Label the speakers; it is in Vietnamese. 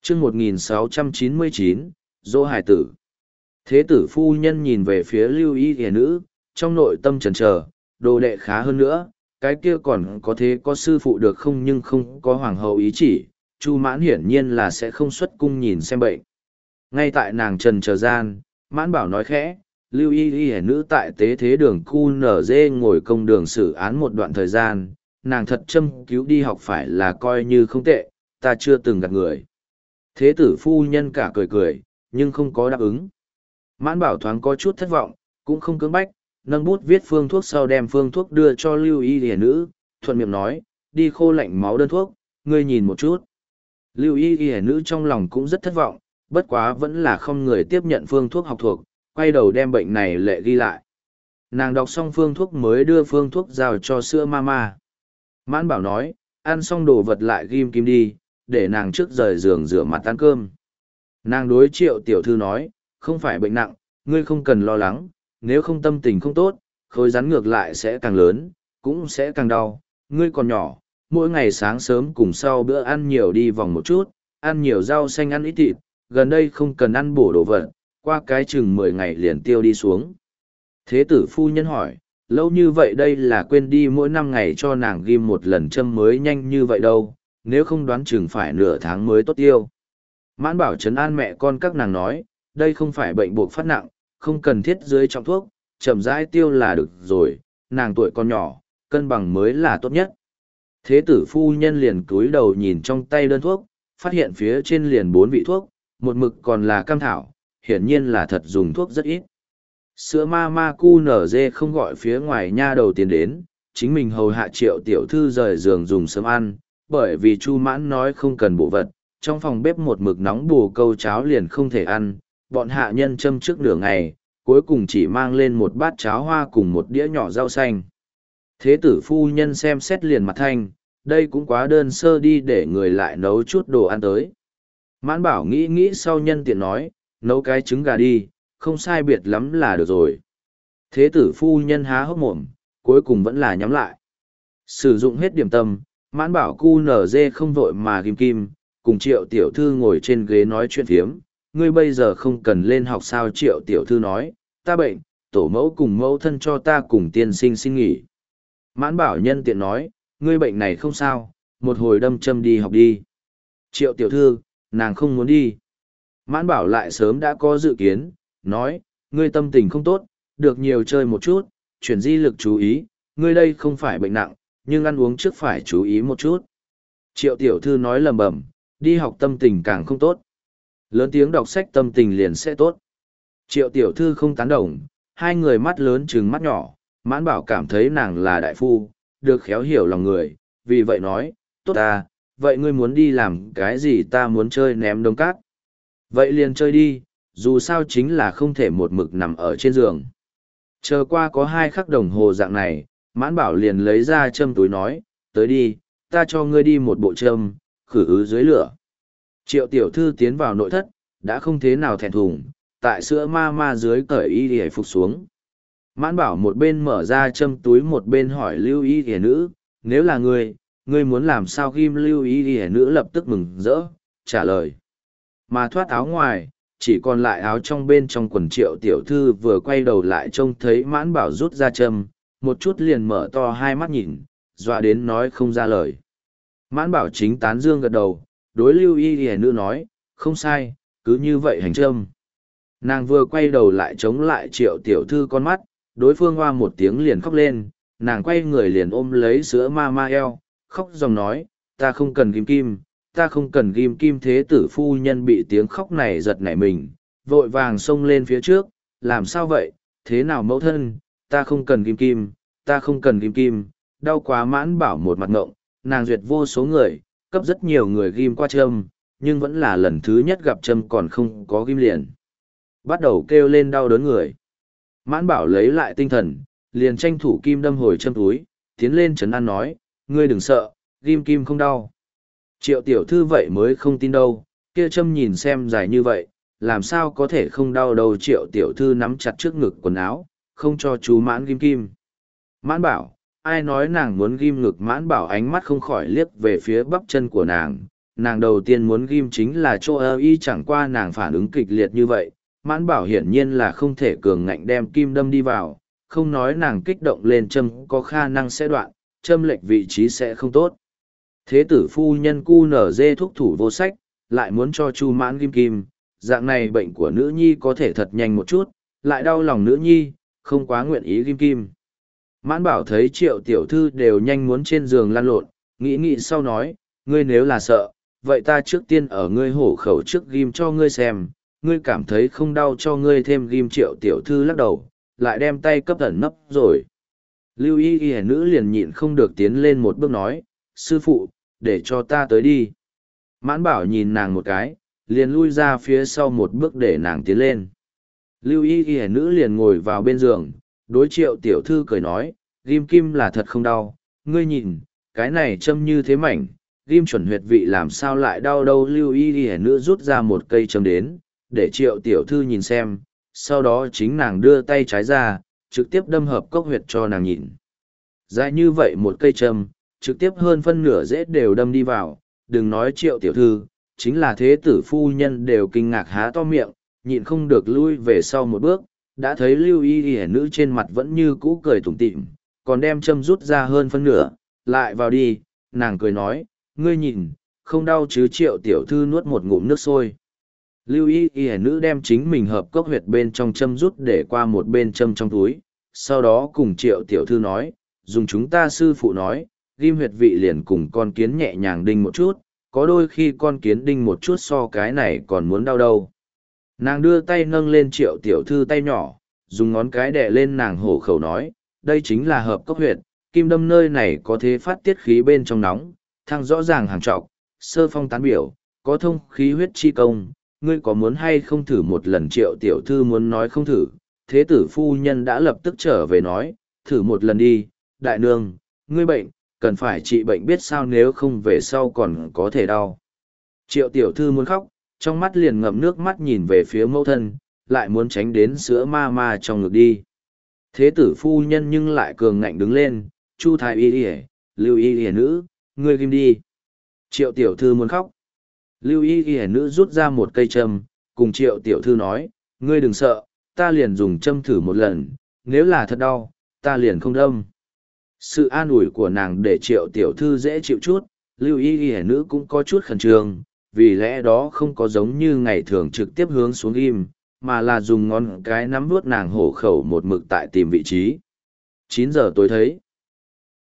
Speaker 1: chương 1699, dỗ hải tử. Thế tử phu nhân nhìn về phía lưu y hề nữ, trong nội tâm chần chờ, đồ đệ khá hơn nữa, cái kia còn có thế có sư phụ được không, nhưng không có hoàng hậu ý chỉ, Chu Mãn hiển nhiên là sẽ không xuất cung nhìn xem bệnh. Ngay tại nàng trần chờ gian, Mãn Bảo nói khẽ, lưu y hề nữ tại tế thế đường QNZ ngồi công đường xử án một đoạn thời gian, nàng thật châm cứu đi học phải là coi như không tệ, ta chưa từng gặp người. Thế tử phu nhân cả cười cười, nhưng không có đáp ứng. Mãn Bảo thoáng có chút thất vọng, cũng không cưỡng bách, nâng bút viết phương thuốc sau đem phương thuốc đưa cho lưu y hề nữ, thuận miệng nói, đi khô lạnh máu đơn thuốc, ngươi nhìn một chút. Lưu y hề nữ trong lòng cũng rất thất vọng, bất quá vẫn là không người tiếp nhận phương thuốc học thuộc, quay đầu đem bệnh này lệ ghi lại. Nàng đọc xong phương thuốc mới đưa phương thuốc giao cho sữa mama. Mãn Bảo nói, ăn xong đồ vật lại ghim kim đi, để nàng trước rời giường rửa mặt ăn cơm. Nàng đối Triệu tiểu thư nói, không phải bệnh nặng, ngươi không cần lo lắng, nếu không tâm tình không tốt, khối rắn ngược lại sẽ càng lớn, cũng sẽ càng đau. Ngươi còn nhỏ, mỗi ngày sáng sớm cùng sau bữa ăn nhiều đi vòng một chút, ăn nhiều rau xanh ăn ít thịt, gần đây không cần ăn bổ đồ vật, qua cái chừng 10 ngày liền tiêu đi xuống. Thế tử phu nhân hỏi, lâu như vậy đây là quên đi mỗi 5 ngày cho nàng ghim một lần châm mới nhanh như vậy đâu, nếu không đoán chừng phải nửa tháng mới tốt tiêu. Mãn Bảo trấn an mẹ con các nàng nói, đây không phải bệnh buộc phát nặng, không cần thiết dưới trọng thuốc, chậm rãi tiêu là được rồi, nàng tuổi còn nhỏ, cân bằng mới là tốt nhất. Thế tử phu nhân liền cúi đầu nhìn trong tay đơn thuốc, phát hiện phía trên liền 4 vị thuốc, một mực còn là cam thảo, hiển nhiên là thật dùng thuốc rất ít. Sữa ma cu nở dê không gọi phía ngoài nha đầu tiến đến, chính mình hầu hạ Triệu tiểu thư rời giường dùng sớm ăn, bởi vì Chu Mãn nói không cần bộ vật, trong phòng bếp một mực nóng bù câu cháo liền không thể ăn, bọn hạ nhân châm trước nửa ngày, cuối cùng chỉ mang lên một bát cháo hoa cùng một đĩa nhỏ rau xanh. Thế tử phu nhân xem xét liền mặt thanh, đây cũng quá đơn sơ đi để người lại nấu chút đồ ăn tới. Mãn Bảo nghĩ nghĩ sau nhân tiện nói, nấu cái trứng gà đi, không sai biệt lắm là được rồi. Thế tử phu nhân há hốc mồm, cuối cùng vẫn là nhắm lại. Sử dụng hết điểm tâm, Mãn Bảo cu nở dê không vội mà ghim kim, cùng Triệu tiểu thư ngồi trên ghế nói chuyện thiếm. Ngươi bây giờ không cần lên học sao? Triệu tiểu thư nói, ta bệnh, tổ mẫu cùng mẫu thân cho ta cùng tiên sinh xin nghỉ. Mãn Bảo nhân tiện nói, ngươi bệnh này không sao, một hồi đâm châm đi học đi. Triệu tiểu thư, nàng không muốn đi. Mãn Bảo lại sớm đã có dự kiến, nói, ngươi tâm tình không tốt, được nhiều chơi một chút, chuyển di lực chú ý, ngươi đây không phải bệnh nặng, nhưng ăn uống trước phải chú ý một chút. Triệu tiểu thư nói lầm bầm, đi học tâm tình càng không tốt. Lớn tiếng đọc sách tâm tình liền sẽ tốt. Triệu tiểu thư không tán đồng, hai người mắt lớn trừng mắt nhỏ, Mãn Bảo cảm thấy nàng là đại phu, được khéo hiểu lòng người, vì vậy nói, tốt ta, vậy ngươi muốn đi làm cái gì? Ta muốn chơi ném đống cát. Vậy liền chơi đi, dù sao chính là không thể một mực nằm ở trên giường. Chờ qua có 2 khắc đồng hồ dạng này, Mãn Bảo liền lấy ra châm túi nói, tới đi, ta cho ngươi đi một bộ châm, khử ứ dưới lửa. Triệu tiểu thư tiến vào nội thất, đã không thế nào thẹn thùng, tại sữa ma dưới cởi y để phục xuống. Mãn Bảo một bên mở ra châm túi một bên hỏi lưu y để nữ, nếu là ngươi muốn làm sao? Ghim lưu y để nữ lập tức mừng rỡ, trả lời. Mà thoát áo ngoài, chỉ còn lại áo trong bên trong quần. Triệu tiểu thư vừa quay đầu lại trông thấy Mãn Bảo rút ra châm, một chút liền mở to hai mắt nhìn, dọa đến nói không ra lời. Mãn Bảo chính tán dương gật đầu, đối lưu y hề nữ nói, không sai, cứ như vậy hành châm. Nàng vừa quay đầu lại chống lại Triệu tiểu thư con mắt, đối phương hoa một tiếng liền khóc lên, nàng quay người liền ôm lấy sữa ma eo, khóc dòng nói, ta không cần ghim kim, ta không cần ghim kim. Thế tử phu nhân bị tiếng khóc này giật nảy mình, vội vàng xông lên phía trước, làm sao vậy, thế nào mẫu thân, ta không cần ghim kim, ta không cần ghim kim, đau quá. Mãn Bảo một mặt ngộng, nàng duyệt vô số người, cấp rất nhiều người ghim qua châm, nhưng vẫn là lần thứ nhất gặp châm còn không có ghim liền. Bắt đầu kêu lên đau đớn người. Mãn Bảo lấy lại tinh thần, liền tranh thủ kim đâm hồi châm túi, tiến lên trấn an nói, ngươi đừng sợ, ghim kim không đau. Triệu tiểu thư vậy mới không tin đâu, kia châm nhìn xem dài như vậy, làm sao có thể không đau đâu. Triệu tiểu thư nắm chặt trước ngực quần áo, không cho chú Mãn ghim kim. Mãn Bảo, ai nói nàng muốn ghim ngực? Mãn Bảo ánh mắt không khỏi liếc về phía bắp chân của nàng, nàng đầu tiên muốn ghim chính là chỗ ơ y, chẳng qua nàng phản ứng kịch liệt như vậy, Mãn Bảo hiển nhiên là không thể cường ngạnh đem kim đâm đi vào, không nói nàng kích động lên châm có khả năng sẽ đoạn, châm lệch vị trí sẽ không tốt. Thế tử phu nhân cu nở dê thúc thủ vô sách, lại muốn cho Chu Mãn ghim kim, dạng này bệnh của nữ nhi có thể thật nhanh một chút, lại đau lòng nữ nhi, không quá nguyện ý ghim kim. Mãn Bảo thấy Triệu tiểu thư đều nhanh muốn trên giường lăn lộn, nghĩ nghĩ sau nói, ngươi nếu là sợ, vậy ta trước tiên ở ngươi hổ khẩu trước ghim cho ngươi xem, ngươi cảm thấy không đau cho ngươi thêm ghim. Triệu tiểu thư lắc đầu, lại đem tay cấp ẩn nấp rồi. Lưu y y nữ liền nhịn không được tiến lên một bước nói, sư phụ, để cho ta tới đi. Mãn Bảo nhìn nàng một cái, liền lui ra phía sau một bước để nàng tiến lên. Lưu y y nữ liền ngồi vào bên giường, đối Triệu tiểu thư cười nói, ghim kim là thật không đau, ngươi nhìn, cái này châm như thế mảnh, ghim chuẩn huyệt vị làm sao lại đau đâu. Lưu y y nữ rút ra một cây châm đến, để Triệu tiểu thư nhìn xem, sau đó chính nàng đưa tay trái ra, trực tiếp đâm hợp cốc huyệt cho nàng nhìn. Dài như vậy một cây châm, trực tiếp hơn phân nửa rễ đều đâm đi vào, đừng nói Triệu tiểu thư, chính là thế tử phu nhân đều kinh ngạc há to miệng, nhịn không được lui về sau một bước, đã thấy Lưu y y nữ trên mặt vẫn như cũ cười tủm tỉm, còn đem châm rút ra hơn phân nửa, lại vào đi, nàng cười nói, ngươi nhìn, không đau chứ. Triệu tiểu thư nuốt một ngụm nước sôi. Lưu y y nữ đem chính mình hợp cốc huyệt bên trong châm rút để qua một bên châm trong túi, sau đó cùng Triệu tiểu thư nói, dùng chúng ta sư phụ nói, ghim huyệt vị liền cùng con kiến nhẹ nhàng đinh một chút, có đôi khi con kiến đinh một chút so cái này còn muốn đau đâu. Nàng đưa tay nâng lên Triệu tiểu thư tay nhỏ, dùng ngón cái đè lên nàng hổ khẩu nói, đây chính là hợp cốc huyệt, kim đâm nơi này có thế phát tiết khí bên trong nóng, thăng rõ ràng hàng trọc, sơ phong tán biểu, có thông khí huyết chi công, ngươi có muốn hay không thử một lần. Triệu tiểu thư muốn nói không thử, thế tử phu nhân đã lập tức trở về nói, thử một lần đi, đại nương, ngươi bệnh, cần phải trị bệnh biết sao, nếu không về sau còn có thể đau. Triệu tiểu thư muốn khóc, trong mắt liền ngậm nước mắt nhìn về phía mẫu thân, lại muốn tránh đến sữa ma ma trong ngực đi. Thế tử phu nhân nhưng lại cường ngạnh đứng lên, Chu thái y y, Lưu y y nữ, ngươi ghim đi. Triệu tiểu thư muốn khóc. Lưu y y nữ rút ra một cây châm, cùng Triệu tiểu thư nói, ngươi đừng sợ, ta liền dùng châm thử một lần, nếu là thật đau, ta liền không đâm. Sự an ủi của nàng để Triệu tiểu thư dễ chịu chút, Lưu y y nữ cũng có chút khẩn trương, vì lẽ đó không có giống như ngày thường trực tiếp hướng xuống ghim, mà là dùng ngón cái nắm vuốt nàng hổ khẩu một mực tại tìm vị trí. 9 giờ tối thấy.